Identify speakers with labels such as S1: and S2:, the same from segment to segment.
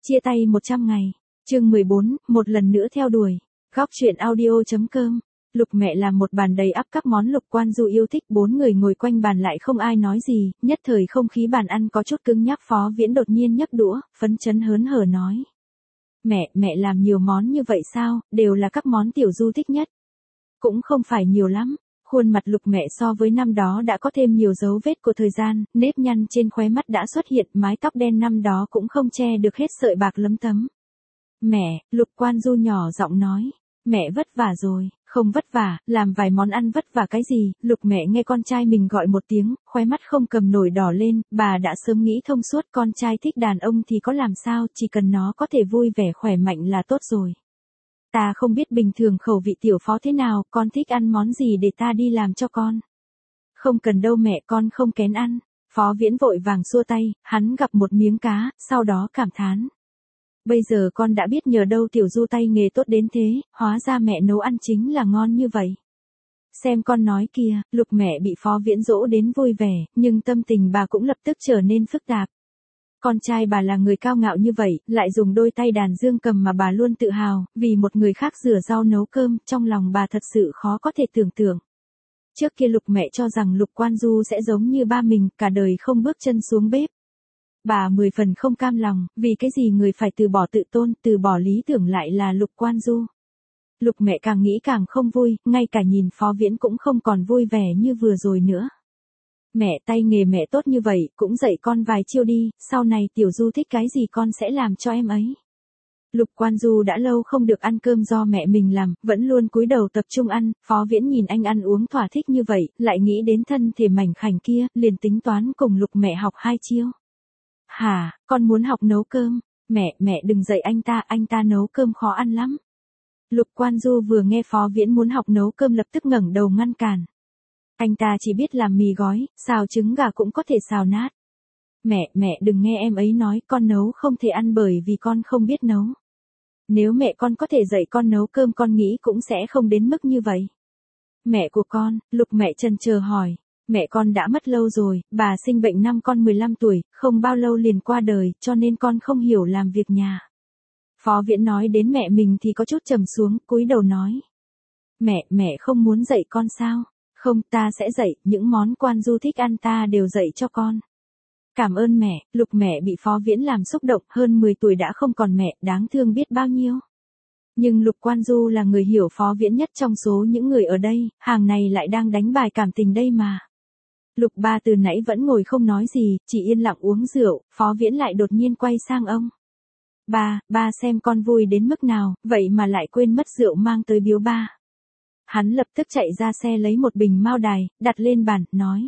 S1: Chia tay 100 ngày. Chương 14, một lần nữa theo đuổi. Góc truyện audio.com. Lục mẹ làm một bàn đầy ắp các món Lục Quan Du yêu thích, 4 người ngồi quanh bàn lại không ai nói gì, nhất thời không khí bàn ăn có chút cứng nhắc. Phó Viễn đột nhiên nhấc đũa, phấn chấn hớn hở nói. Mẹ làm nhiều món như vậy sao, đều là các món Tiểu Du thích nhất. Cũng không phải nhiều lắm. Khuôn mặt Lục mẹ so với năm đó đã có thêm nhiều dấu vết của thời gian, nếp nhăn trên khóe mắt đã xuất hiện, mái tóc đen năm đó cũng không che được hết sợi bạc lấm tấm. Mẹ, Lục Quan Du nhỏ giọng nói. Mẹ vất vả rồi. Không vất vả, làm vài món ăn vất vả cái gì. Lục mẹ nghe con trai mình gọi một tiếng, khóe mắt không cầm nổi đỏ lên, bà đã sớm nghĩ thông suốt, con trai thích đàn ông thì có làm sao, chỉ cần nó có thể vui vẻ khỏe mạnh là tốt rồi. Ta không biết bình thường khẩu vị Tiểu Phó thế nào, con thích ăn món gì để ta đi làm cho con. Không cần đâu mẹ, con không kén ăn. Phó Viễn vội vàng xua tay, hắn gặp một miếng cá, sau đó cảm thán. Bây giờ con đã biết nhờ đâu Tiểu Du tay nghề tốt đến thế, hóa ra mẹ nấu ăn chính là ngon như vậy. Xem con nói kìa, Lục mẹ bị Phó Viễn dỗ đến vui vẻ, nhưng tâm tình bà cũng lập tức trở nên phức tạp. Con trai bà là người cao ngạo như vậy, lại dùng đôi tay đàn dương cầm mà bà luôn tự hào, vì một người khác rửa rau nấu cơm, trong lòng bà thật sự khó có thể tưởng tượng. Trước kia Lục mẹ cho rằng Lục Quan Du sẽ giống như ba mình, cả đời không bước chân xuống bếp. Bà 10 phần không cam lòng, vì cái gì người phải từ bỏ tự tôn, từ bỏ lý tưởng lại là Lục Quan Du. Lục mẹ càng nghĩ càng không vui, ngay cả nhìn Phó Viễn cũng không còn vui vẻ như vừa rồi nữa. Mẹ, tay nghề mẹ tốt như vậy, cũng dạy con vài chiêu đi, sau này Tiểu Du thích cái gì con sẽ làm cho em ấy. Lục Quan Du đã lâu không được ăn cơm do mẹ mình làm, vẫn luôn cúi đầu tập trung ăn. Phó Viễn nhìn anh ăn uống thỏa thích như vậy, lại nghĩ đến thân thể mảnh khảnh kia, liền tính toán cùng Lục mẹ học 2 chiêu. Hả, con muốn học nấu cơm? Mẹ đừng dạy anh ta nấu cơm khó ăn lắm. Lục Quan Du vừa nghe Phó Viễn muốn học nấu cơm lập tức ngẩng đầu ngăn cản. Anh ta chỉ biết làm mì gói, xào trứng gà cũng có thể xào nát. Mẹ đừng nghe em ấy nói, con nấu không thể ăn bởi vì con không biết nấu. Nếu mẹ con có thể dạy con nấu cơm con nghĩ cũng sẽ không đến mức như vậy. Mẹ của con, Lục mẹ chần chờ hỏi. Mẹ con đã mất lâu rồi, bà sinh bệnh năm con 15 tuổi, không bao lâu liền qua đời, cho nên con không hiểu làm việc nhà. Phó Viễn nói đến mẹ mình thì có chút trầm xuống, cúi đầu nói. Mẹ không muốn dạy con sao? Không, ta sẽ dạy, những món Quan Du thích ăn ta đều dạy cho con. Cảm ơn mẹ. Lục mẹ bị Phó Viễn làm xúc động, hơn 10 tuổi đã không còn mẹ, đáng thương biết bao nhiêu. Nhưng Lục Quan Du là người hiểu Phó Viễn nhất trong số những người ở đây, hàng này lại đang đánh bài cảm tình đây mà. Lục ba từ nãy vẫn ngồi không nói gì, chỉ yên lặng uống rượu, Phó Viễn lại đột nhiên quay sang ông. Ba xem con vui đến mức nào, vậy mà lại quên mất rượu mang tới biếu ba. Hắn lập tức chạy ra xe lấy một bình Mao Đài, đặt lên bàn, nói.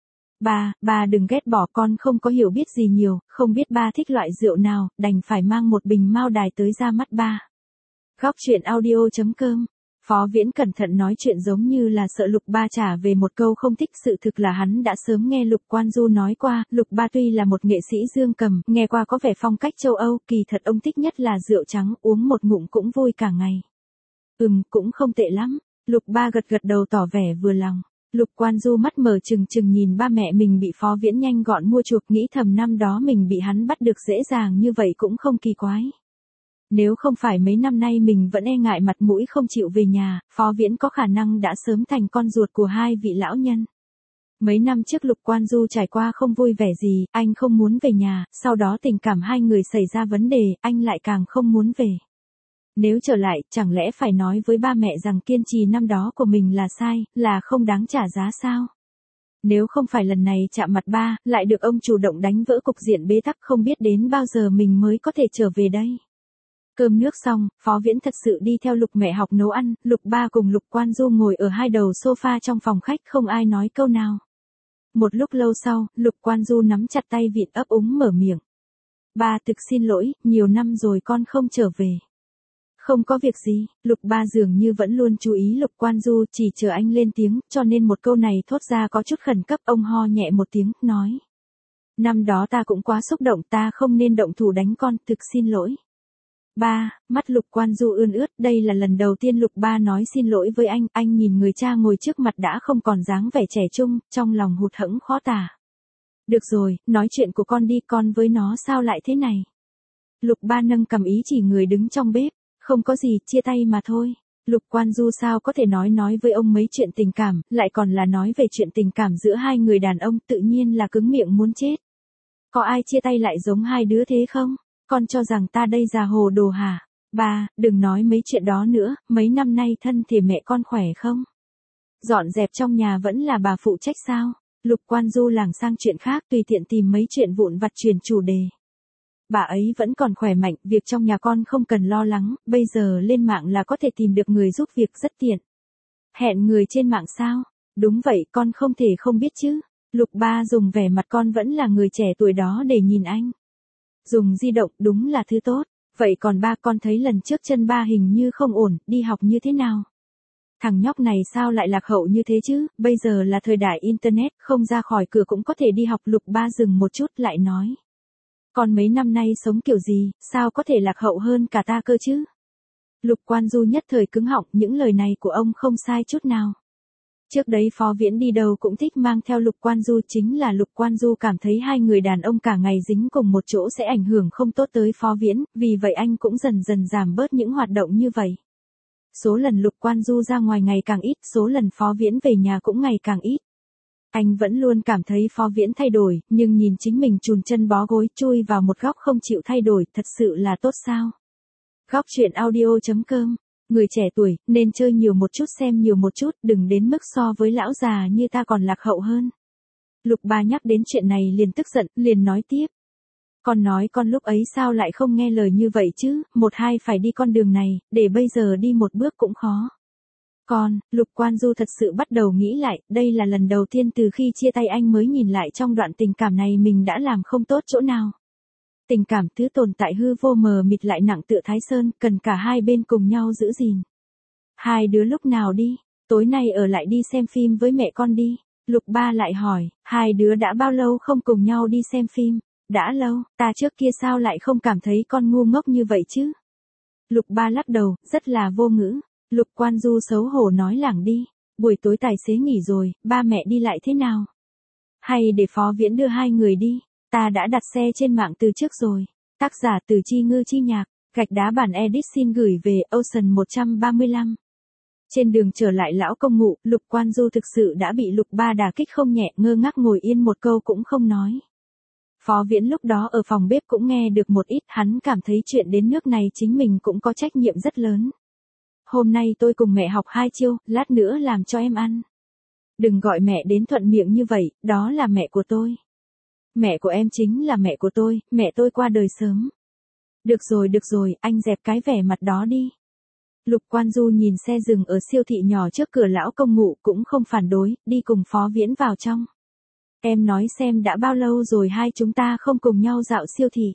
S1: Ba đừng ghét bỏ, con không có hiểu biết gì nhiều, không biết ba thích loại rượu nào, đành phải mang một bình Mao Đài tới ra mắt ba. Góc truyện audio.com. Phó Viễn cẩn thận nói chuyện giống như là sợ Lục ba trả về một câu không thích, sự thực là hắn đã sớm nghe Lục Quan Du nói qua, Lục ba tuy là một nghệ sĩ dương cầm, nghe qua có vẻ phong cách châu Âu, kỳ thật ông thích nhất là rượu trắng, uống một ngụm cũng vui cả ngày. Cũng không tệ lắm. Lục ba gật đầu tỏ vẻ vừa lòng. Lục Quan Du mắt mở trừng trừng nhìn ba mẹ mình bị Phó Viễn nhanh gọn mua chuộc, nghĩ thầm năm đó mình bị hắn bắt được dễ dàng như vậy cũng không kỳ quái. Nếu không phải mấy năm nay mình vẫn e ngại mặt mũi không chịu về nhà, Phó Viễn có khả năng đã sớm thành con ruột của hai vị lão nhân. Mấy năm trước Lục Quan Du trải qua không vui vẻ gì, anh không muốn về nhà, sau đó tình cảm hai người xảy ra vấn đề, anh lại càng không muốn về. Nếu trở lại, chẳng lẽ phải nói với ba mẹ rằng kiên trì năm đó của mình là sai, là không đáng trả giá sao? Nếu không phải lần này chạm mặt ba, lại được ông chủ động đánh vỡ cục diện bế tắc, không biết đến bao giờ mình mới có thể trở về đây. Cơm nước xong, Phó Viễn thật sự đi theo Lục mẹ học nấu ăn, Lục ba cùng Lục Quan Du ngồi ở hai đầu sofa trong phòng khách, không ai nói câu nào. Một lúc lâu sau, Lục Quan Du nắm chặt tay vịn ấp úng mở miệng. Ba thực xin lỗi, nhiều năm rồi con không trở về. Không có việc gì, Lục ba dường như vẫn luôn chú ý Lục Quan Du, chỉ chờ anh lên tiếng, cho nên một câu này thốt ra có chút khẩn cấp, ông ho nhẹ một tiếng, nói. Năm đó ta cũng quá xúc động, ta không nên động thủ đánh con, thực xin lỗi. Ba, mắt Lục Quan Du ươn ướt, đây là lần đầu tiên Lục ba nói xin lỗi với anh nhìn người cha ngồi trước mặt đã không còn dáng vẻ trẻ trung, trong lòng hụt hẫng khó tả. Được rồi, nói chuyện của con đi, con với nó sao lại thế này? Lục Ba nâng cầm ý chỉ người đứng trong bếp, không có gì, chia tay mà thôi. Lục Quan Du sao có thể nói với ông mấy chuyện tình cảm, lại còn là nói về chuyện tình cảm giữa hai người đàn ông, tự nhiên là cứng miệng muốn chết. Có ai chia tay lại giống hai đứa thế không? Con cho rằng ta đây già hồ đồ hả? Ba, đừng nói mấy chuyện đó nữa, mấy năm nay thân thể mẹ con khỏe không? Dọn dẹp trong nhà vẫn là bà phụ trách sao? Lục Quan Du lảng sang chuyện khác, tùy tiện tìm mấy chuyện vụn vặt chuyển chủ đề. Bà ấy vẫn còn khỏe mạnh, việc trong nhà con không cần lo lắng, bây giờ lên mạng là có thể tìm được người giúp việc rất tiện. Hẹn người trên mạng sao? Đúng vậy, con không thể không biết chứ. Lục Ba dùng vẻ mặt con vẫn là người trẻ tuổi đó để nhìn anh. Dùng di động đúng là thứ tốt. Vậy còn ba, con thấy lần trước chân ba hình như không ổn, đi học như thế nào? Thằng nhóc này sao lại lạc hậu như thế chứ, bây giờ là thời đại Internet, không ra khỏi cửa cũng có thể đi học. Lục Ba dừng một chút lại nói. Con mấy năm nay sống kiểu gì, sao có thể lạc hậu hơn cả ta cơ chứ? Lục Quan Du nhất thời cứng họng, những lời này của ông không sai chút nào. Trước đấy Phó Viễn đi đâu cũng thích mang theo Lục Quan Du, chính là Lục Quan Du cảm thấy hai người đàn ông cả ngày dính cùng một chỗ sẽ ảnh hưởng không tốt tới Phó Viễn, vì vậy anh cũng dần dần giảm bớt những hoạt động như vậy. Số lần Lục Quan Du ra ngoài ngày càng ít, số lần Phó Viễn về nhà cũng ngày càng ít. Anh vẫn luôn cảm thấy Phó Viễn thay đổi, nhưng nhìn chính mình chùn chân bó gối chui vào một góc không chịu thay đổi, thật sự là tốt sao? Góc truyện audio.com. Người trẻ tuổi, nên chơi nhiều một chút, xem nhiều một chút, đừng đến mức so với lão già như ta còn lạc hậu hơn. Lục Ba nhắc đến chuyện này liền tức giận, liền nói tiếp. Con nói con lúc ấy sao lại không nghe lời như vậy chứ, một hai phải đi con đường này, để bây giờ đi một bước cũng khó. Lục Quan Du thật sự bắt đầu nghĩ lại, đây là lần đầu tiên từ khi chia tay anh mới nhìn lại trong đoạn tình cảm này mình đã làm không tốt chỗ nào. Tình cảm thứ tồn tại hư vô mờ mịt lại nặng tựa Thái Sơn, cần cả hai bên cùng nhau giữ gìn. Hai đứa lúc nào đi, tối nay ở lại đi xem phim với mẹ con đi. Lục Ba lại hỏi, hai đứa đã bao lâu không cùng nhau đi xem phim? Đã lâu, ta trước kia sao lại không cảm thấy con ngu ngốc như vậy chứ? Lục Ba lắc đầu, rất là vô ngữ. Lục Quan Du xấu hổ nói lảng đi. Buổi tối tài xế nghỉ rồi, ba mẹ đi lại thế nào? Hay để Phó Viễn đưa hai người đi? Ta đã đặt xe trên mạng từ trước rồi. Tác giả Từ Chi Ngư Chi Nhạc, gạch đá bản edit xin gửi về Ocean 135. Trên đường trở lại lão công ngụ, Lục Quan Du thực sự đã bị Lục Ba đả kích không nhẹ, ngơ ngác ngồi yên một câu cũng không nói. Phó Viễn lúc đó ở phòng bếp cũng nghe được một ít, hắn cảm thấy chuyện đến nước này chính mình cũng có trách nhiệm rất lớn. Hôm nay tôi cùng mẹ học 2 chiêu, lát nữa làm cho em ăn. Đừng gọi mẹ đến thuận miệng như vậy, đó là mẹ của tôi. Mẹ của em chính là mẹ của tôi, mẹ tôi qua đời sớm. Được rồi, anh dẹp cái vẻ mặt đó đi. Lục Quan Du nhìn xe dừng ở siêu thị nhỏ trước cửa lão công ngụ cũng không phản đối, đi cùng Phó Viễn vào trong. Em nói xem đã bao lâu rồi hai chúng ta không cùng nhau dạo siêu thị.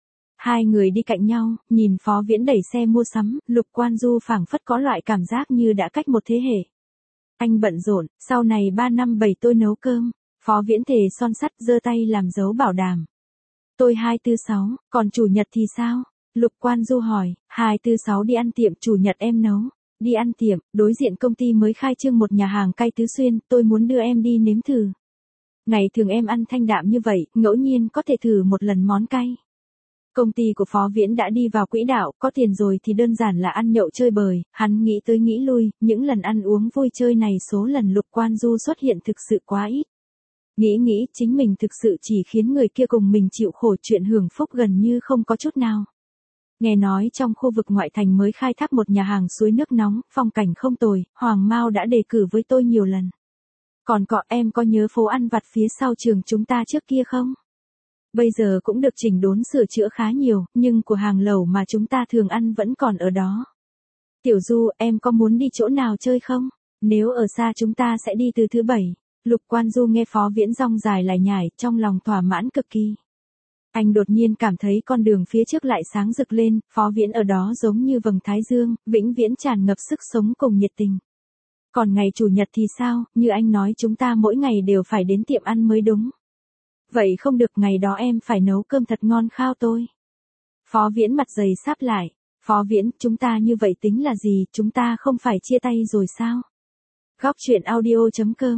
S1: Hai người đi cạnh nhau, nhìn Phó Viễn đẩy xe mua sắm, Lục Quan Du phảng phất có loại cảm giác như đã cách một thế hệ. Anh bận rộn, sau này 3 năm 7 tôi nấu cơm. Phó Viễn thề son sắt giơ tay làm dấu bảo đảm. Tôi 246, còn chủ nhật thì sao? Lục Quan Du hỏi, 246 đi ăn tiệm, chủ nhật em nấu. Đi ăn tiệm, đối diện công ty mới khai trương một nhà hàng cay Tứ Xuyên, tôi muốn đưa em đi nếm thử. Ngày thường em ăn thanh đạm như vậy, ngẫu nhiên có thể thử một lần món cay. Công ty của Phó Viễn đã đi vào quỹ đạo, có tiền rồi thì đơn giản là ăn nhậu chơi bời, hắn nghĩ tới nghĩ lui, những lần ăn uống vui chơi này số lần Lục Quan Du xuất hiện thực sự quá ít. Nghĩ chính mình thực sự chỉ khiến người kia cùng mình chịu khổ, chuyện hưởng phúc gần như không có chút nào. Nghe nói trong khu vực ngoại thành mới khai thác một nhà hàng suối nước nóng, phong cảnh không tồi, Hoàng Mao đã đề cử với tôi nhiều lần. Còn em có nhớ phố ăn vặt phía sau trường chúng ta trước kia không? Bây giờ cũng được chỉnh đốn sửa chữa khá nhiều, nhưng của hàng lẩu mà chúng ta thường ăn vẫn còn ở đó. Tiểu Du, em có muốn đi chỗ nào chơi không? Nếu ở xa chúng ta sẽ đi từ thứ Bảy. Lục Quan Du nghe Phó Viễn rong dài lải nhải, trong lòng thỏa mãn cực kỳ. Anh đột nhiên cảm thấy con đường phía trước lại sáng rực lên, Phó Viễn ở đó giống như vầng thái dương, vĩnh viễn tràn ngập sức sống cùng nhiệt tình. Còn ngày chủ nhật thì sao, như anh nói chúng ta mỗi ngày đều phải đến tiệm ăn mới đúng. Vậy không được, ngày đó em phải nấu cơm thật ngon khao tôi. Phó Viễn mặt dày sáp lại. Phó Viễn, chúng ta như vậy tính là gì, chúng ta không phải chia tay rồi sao? Góc truyện audio.com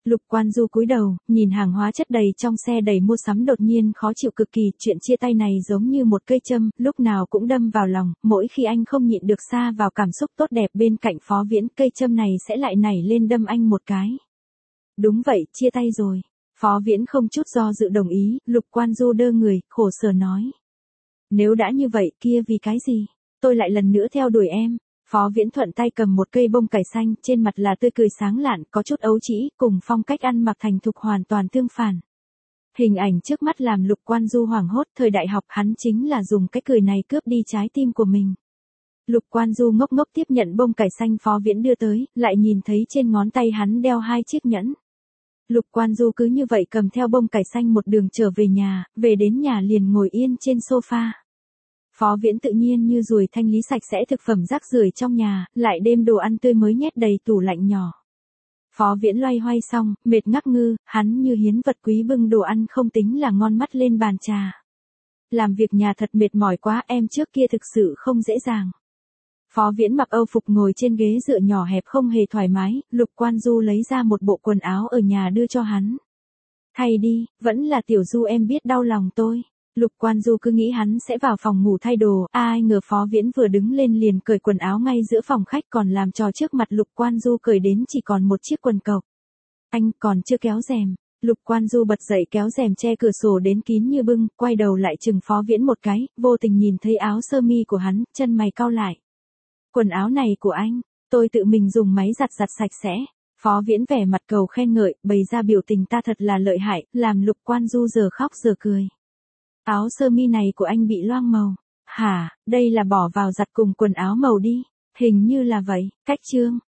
S1: Lục Quan Du cúi đầu, nhìn hàng hóa chất đầy trong xe đầy mua sắm đột nhiên khó chịu cực kỳ, chuyện chia tay này giống như một cây châm, lúc nào cũng đâm vào lòng, mỗi khi anh không nhịn được sa vào cảm xúc tốt đẹp bên cạnh Phó Viễn, cây châm này sẽ lại nảy lên đâm anh một cái. Đúng vậy, chia tay rồi. Phó Viễn không chút do dự đồng ý, Lục Quan Du đơ người, khổ sở nói. Nếu đã như vậy, kia vì cái gì? Tôi lại lần nữa theo đuổi em. Phó Viễn thuận tay cầm một cây bông cải xanh, trên mặt là tươi cười sáng lạn, có chút ấu trĩ, cùng phong cách ăn mặc thành thục hoàn toàn tương phản. Hình ảnh trước mắt làm Lục Quan Du hoảng hốt, thời đại học hắn chính là dùng cái cười này cướp đi trái tim của mình. Lục Quan Du ngốc ngốc tiếp nhận bông cải xanh Phó Viễn đưa tới, lại nhìn thấy trên ngón tay hắn đeo 2 chiếc nhẫn. Lục Quan Du cứ như vậy cầm theo bông cải xanh một đường trở về nhà, về đến nhà liền ngồi yên trên sofa. Phó Viễn tự nhiên như ruồi thanh lý sạch sẽ thực phẩm rác rưởi trong nhà, lại đem đồ ăn tươi mới nhét đầy tủ lạnh nhỏ. Phó Viễn loay hoay xong, mệt ngắc ngư, hắn như hiến vật quý bưng đồ ăn không tính là ngon mắt lên bàn trà. Làm việc nhà thật mệt mỏi quá, em trước kia thực sự không dễ dàng. Phó Viễn mặc âu phục ngồi trên ghế dựa nhỏ hẹp không hề thoải mái, Lục Quan Du lấy ra một bộ quần áo ở nhà đưa cho hắn. Thay đi, vẫn là Tiểu Du em biết đau lòng tôi. Lục Quan Du cứ nghĩ hắn sẽ vào phòng ngủ thay đồ, ai ngờ Phó Viễn vừa đứng lên liền cởi quần áo ngay giữa phòng khách, còn làm trò trước mặt Lục Quan Du cởi đến chỉ còn một chiếc quần cộc. Anh còn chưa kéo rèm. Lục Quan Du bật dậy kéo rèm che cửa sổ đến kín như bưng, quay đầu lại chừng Phó Viễn một cái, vô tình nhìn thấy áo sơ mi của hắn, chân mày cau lại. Quần áo này của anh, tôi tự mình dùng máy giặt sạch sẽ. Phó Viễn vẻ mặt cầu khen ngợi, bày ra biểu tình ta thật là lợi hại, làm Lục Quan Du giờ khóc giờ cười. Áo sơ mi này của anh bị loang màu. Hả, đây là bỏ vào giặt cùng quần áo màu đi. Hình như là vậy, cách chương.